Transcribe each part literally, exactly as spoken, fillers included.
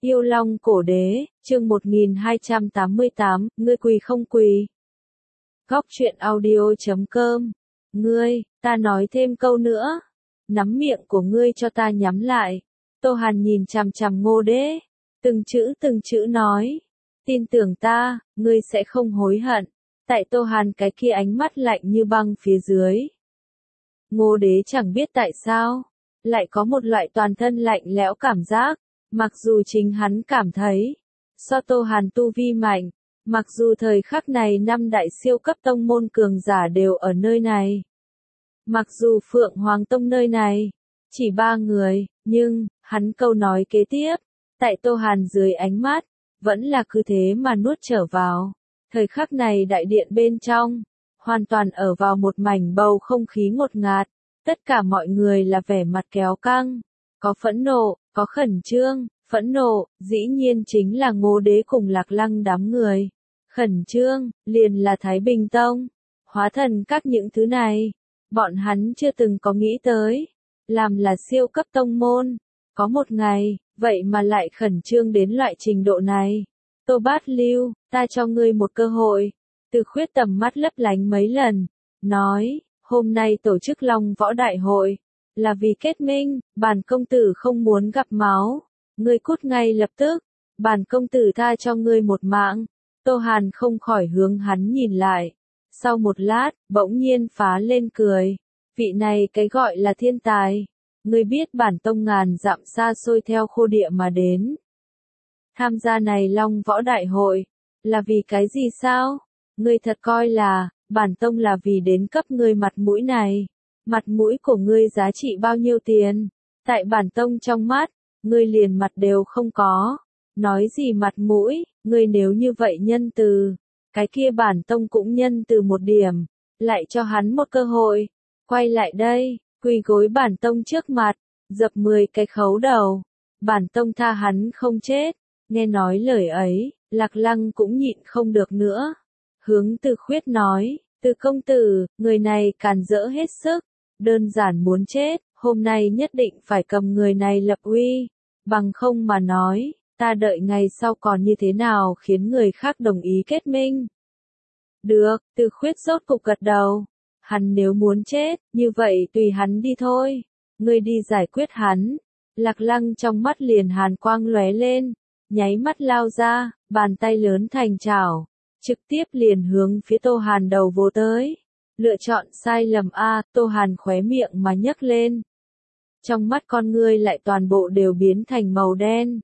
Yêu Long Cổ Đế, chương một nghìn hai trăm tám mươi tám, ngươi quỳ không quỳ. Góc truyện audio chấm com. Ngươi, ta nói thêm câu nữa. Nắm miệng của ngươi cho ta nhắm lại. Tô Hàn nhìn chằm chằm Ngô Đế. Từng chữ từng chữ nói. Tin tưởng ta, ngươi sẽ không hối hận. Tại Tô Hàn cái kia ánh mắt lạnh như băng phía dưới. Ngô Đế chẳng biết tại sao. Lại có một loại toàn thân lạnh lẽo cảm giác. Mặc dù chính hắn cảm thấy, so Tô Hàn tu vi mạnh, mặc dù thời khắc này năm đại siêu cấp tông môn cường giả đều ở nơi này. Mặc dù Phượng Hoàng Tông nơi này, chỉ ba người, nhưng, hắn câu nói kế tiếp, tại Tô Hàn dưới ánh mắt, vẫn là cứ thế mà nuốt trở vào. Thời khắc này đại điện bên trong, hoàn toàn ở vào một mảnh bầu không khí ngột ngạt, tất cả mọi người là vẻ mặt kéo căng, có phẫn nộ, có khẩn trương, phẫn nộ, dĩ nhiên chính là Ngô Đế cùng Lạc Lăng đám người. Khẩn trương, liền là Thái Bình Tông, hóa thần các những thứ này, bọn hắn chưa từng có nghĩ tới, làm là siêu cấp tông môn, có một ngày, vậy mà lại khẩn trương đến loại trình độ này. Tô Bát Lưu, ta cho ngươi một cơ hội, Từ Khuyết tầm mắt lấp lánh mấy lần, nói, hôm nay tổ chức Long Võ Đại Hội, là vì kết minh, bản công tử không muốn gặp máu, ngươi cút ngay lập tức, bản công tử tha cho ngươi một mạng. Tô Hàn không khỏi hướng hắn nhìn lại, sau một lát, bỗng nhiên phá lên cười, vị này cái gọi là thiên tài, ngươi biết bản tông ngàn dặm xa xôi theo khô địa mà đến. Tham gia này Long Võ Đại Hội, là vì cái gì sao? Ngươi thật coi là, bản tông là vì đến cấp ngươi mặt mũi này. Mặt mũi của ngươi giá trị bao nhiêu tiền? Tại bản tông trong mắt, ngươi liền mặt đều không có. Nói gì mặt mũi, ngươi nếu như vậy nhân từ, cái kia bản tông cũng nhân từ một điểm, lại cho hắn một cơ hội. Quay lại đây, quỳ gối bản tông trước mặt, dập mười cái khấu đầu. Bản tông tha hắn không chết. Nghe nói lời ấy, Lạc Lăng cũng nhịn không được nữa. Hướng Từ Khuyết nói, Từ công tử, người này càn rỡ hết sức. Đơn giản muốn chết, hôm nay nhất định phải cầm người này lập uy, bằng không mà nói, ta đợi ngày sau còn như thế nào khiến người khác đồng ý kết minh. Được, Từ Khuyết rốt cục gật đầu, hắn nếu muốn chết, như vậy tùy hắn đi thôi, ngươi đi giải quyết hắn. Lạc Lăng trong mắt liền hàn quang lóe lên, nháy mắt lao ra, bàn tay lớn thành chảo, trực tiếp liền hướng phía Tô Hàn đầu vồ tới. Lựa chọn sai lầm a, Tô Hàn khóe miệng mà nhấc lên. Trong mắt con ngươi lại toàn bộ đều biến thành màu đen.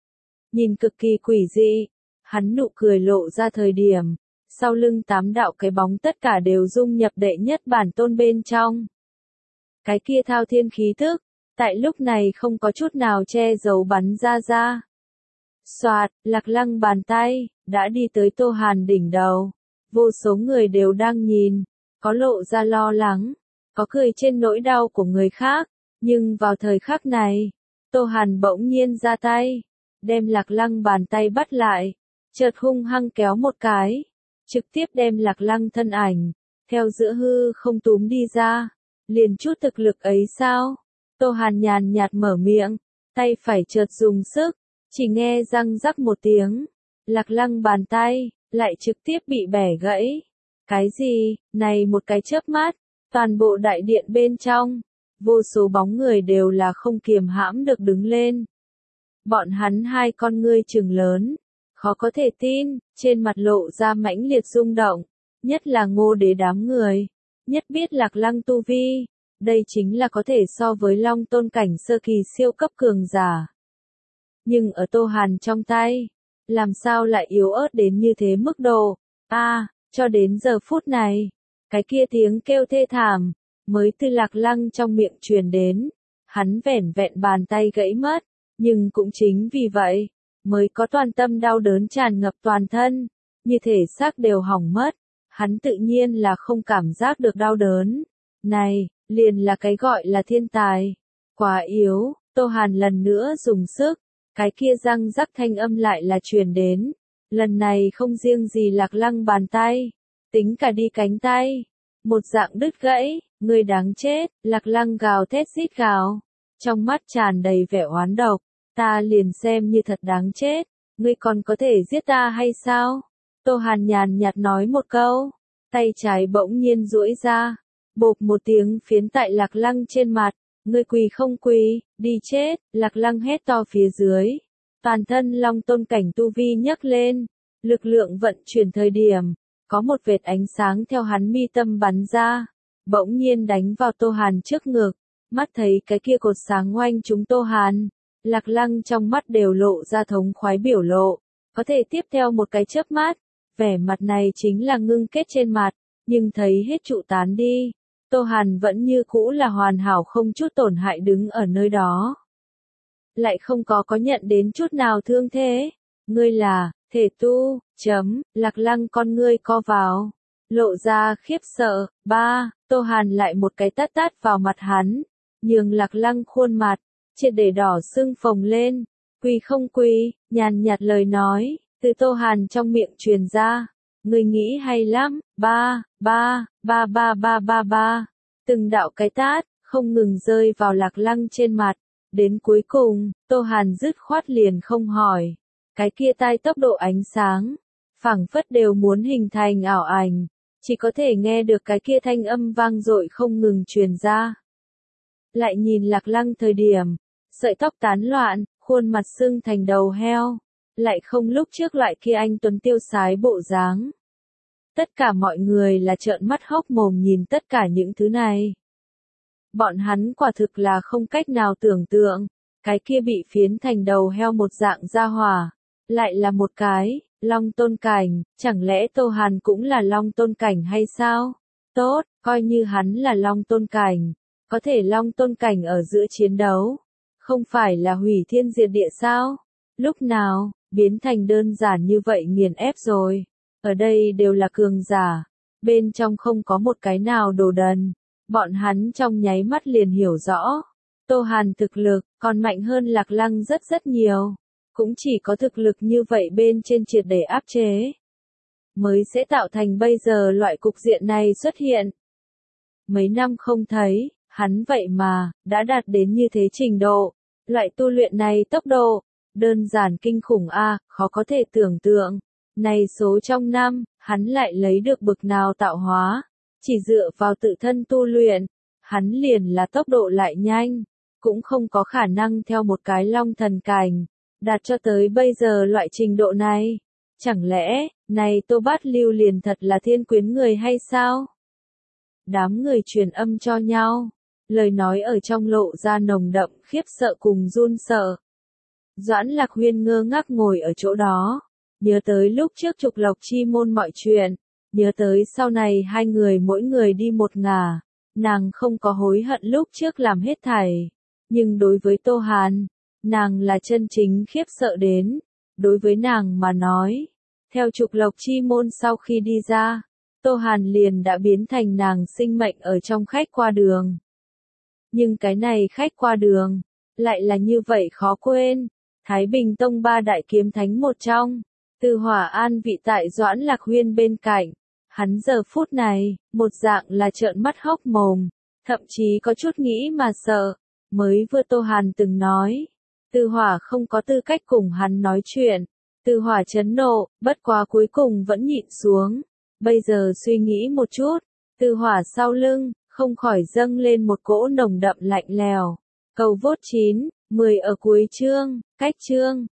Nhìn cực kỳ quỷ dị, hắn nụ cười lộ ra thời điểm, sau lưng tám đạo cái bóng tất cả đều dung nhập đệ nhất bản tôn bên trong. Cái kia thao thiên khí tức, tại lúc này không có chút nào che giấu bắn ra ra. Soạt, Lạc Lăng bàn tay, đã đi tới Tô Hàn đỉnh đầu. Vô số người đều đang nhìn. Có lộ ra lo lắng, có cười trên nỗi đau của người khác, nhưng vào thời khắc này, Tô Hàn bỗng nhiên ra tay, đem Lạc Lăng bàn tay bắt lại, chợt hung hăng kéo một cái, trực tiếp đem Lạc Lăng thân ảnh, theo giữa hư không túm đi ra, liền chút thực lực ấy sao? Tô Hàn nhàn nhạt mở miệng, tay phải chợt dùng sức, chỉ nghe răng rắc một tiếng, Lạc Lăng bàn tay, lại trực tiếp bị bẻ gãy. Cái gì, này một cái chớp mắt, toàn bộ đại điện bên trong, vô số bóng người đều là không kiềm hãm được đứng lên. Bọn hắn hai con ngươi trừng lớn, khó có thể tin, trên mặt lộ ra mãnh liệt rung động, nhất là Ngô Đế đám người, nhất biết Lạc Lăng tu vi, đây chính là có thể so với Long Tôn cảnh sơ kỳ siêu cấp cường giả. Nhưng ở Tô Hàn trong tay, làm sao lại yếu ớt đến như thế mức độ, a à, cho đến giờ phút này, cái kia tiếng kêu thê thảm, mới từ Lạc Lăng trong miệng truyền đến, hắn vẻn vẹn bàn tay gãy mất, nhưng cũng chính vì vậy, mới có toàn tâm đau đớn tràn ngập toàn thân, như thể xác đều hỏng mất, hắn tự nhiên là không cảm giác được đau đớn, này, liền là cái gọi là thiên tài, quá yếu, Tô Hàn lần nữa dùng sức, cái kia răng rắc thanh âm lại là truyền đến. Lần này không riêng gì Lạc Lăng bàn tay, tính cả đi cánh tay, một dạng đứt gãy, người đáng chết, Lạc Lăng gào thét rít gào, trong mắt tràn đầy vẻ oán độc, Ta liền xem như thật đáng chết, ngươi còn có thể giết ta hay sao? Tô Hàn nhàn nhạt nói một câu, tay trái bỗng nhiên duỗi ra, bộp một tiếng phiến tại Lạc Lăng trên mặt, ngươi quỳ không quỳ, đi chết, Lạc Lăng hét to phía dưới. Toàn thân Long Tôn cảnh tu vi nhấc lên, lực lượng vận chuyển thời điểm, có một vệt ánh sáng theo hắn mi tâm bắn ra, bỗng nhiên đánh vào Tô Hàn trước ngực, mắt thấy cái kia cột sáng oanh trúng Tô Hàn, Lạc Lăng trong mắt đều lộ ra thống khoái biểu lộ, có thể tiếp theo một cái chớp mắt, vẻ mặt này chính là ngưng kết trên mặt, nhưng thấy hết trụ tán đi, Tô Hàn vẫn như cũ là hoàn hảo không chút tổn hại đứng ở nơi đó. Lại không có có nhận đến chút nào thương thế, ngươi là, thể tu, chấm, Lạc Lăng con ngươi co vào, lộ ra khiếp sợ, ba, Tô Hàn lại một cái tát tát vào mặt hắn, nhường Lạc Lăng khuôn mặt, triệt để đỏ sưng phồng lên, quỳ không quỳ, nhàn nhạt lời nói, từ Tô Hàn trong miệng truyền ra, ngươi nghĩ hay lắm, ba, ba, ba ba ba ba ba, từng đạo cái tát, không ngừng rơi vào Lạc Lăng trên mặt. Đến cuối cùng, Tô Hàn dứt khoát liền không hỏi. Cái kia tai tốc độ ánh sáng, phảng phất đều muốn hình thành ảo ảnh, chỉ có thể nghe được cái kia thanh âm vang dội không ngừng truyền ra. Lại nhìn Lạc Lăng thời điểm, sợi tóc tán loạn, khuôn mặt sưng thành đầu heo, lại không lúc trước loại kia anh tuấn tiêu sái bộ dáng. Tất cả mọi người là trợn mắt hốc mồm nhìn tất cả những thứ này. Bọn hắn quả thực là không cách nào tưởng tượng, cái kia bị phiến thành đầu heo một dạng gia hỏa, lại là một cái, Long Tôn cảnh, chẳng lẽ Tô Hàn cũng là Long Tôn cảnh hay sao? Tốt, coi như hắn là Long Tôn cảnh, có thể Long Tôn cảnh ở giữa chiến đấu, không phải là hủy thiên diệt địa sao? Lúc nào, biến thành đơn giản như vậy nghiền ép rồi, ở đây đều là cường giả, bên trong không có một cái nào đồ đần. Bọn hắn trong nháy mắt liền hiểu rõ, Tô Hàn thực lực còn mạnh hơn Lạc Lăng rất rất nhiều, cũng chỉ có thực lực như vậy bên trên triệt để áp chế, mới sẽ tạo thành bây giờ loại cục diện này xuất hiện. Mấy năm không thấy, hắn vậy mà, đã đạt đến như thế trình độ, loại tu luyện này tốc độ, đơn giản kinh khủng a, khó có thể tưởng tượng, này số trong năm, hắn lại lấy được bực nào tạo hóa. Chỉ dựa vào tự thân tu luyện, hắn liền là tốc độ lại nhanh, cũng không có khả năng theo một cái long thần cảnh, đạt cho tới bây giờ loại trình độ này. Chẳng lẽ, này Tô Bát Lưu liền thật là thiên quyến người hay sao? Đám người truyền âm cho nhau, lời nói ở trong lộ ra nồng đậm khiếp sợ cùng run sợ. Doãn Lạc Huyên ngơ ngác ngồi ở chỗ đó, nhớ tới lúc trước trục lộc chi môn mọi chuyện. Nhớ tới sau này hai người mỗi người đi một ngả, nàng không có hối hận lúc trước làm hết thảy. Nhưng đối với Tô Hàn, nàng là chân chính khiếp sợ đến. Đối với nàng mà nói, theo trục lộc chi môn sau khi đi ra, Tô Hàn liền đã biến thành nàng sinh mệnh ở trong khách qua đường. Nhưng cái này khách qua đường, lại là như vậy khó quên. Thái Bình Tông ba đại kiếm thánh một trong, Từ Hỏa an vị tại Doãn Lạc Huyên bên cạnh. Hắn giờ phút này, một dạng là trợn mắt hốc mồm, thậm chí có chút nghĩ mà sợ, mới vừa Tô Hàn từng nói, Từ Hỏa không có tư cách cùng hắn nói chuyện, Từ Hỏa chấn nộ, bất quá cuối cùng vẫn nhịn xuống, bây giờ suy nghĩ một chút, Từ Hỏa sau lưng, không khỏi dâng lên một cỗ nồng đậm lạnh lèo, cầu vốt chín, mười ở cuối chương, cách chương.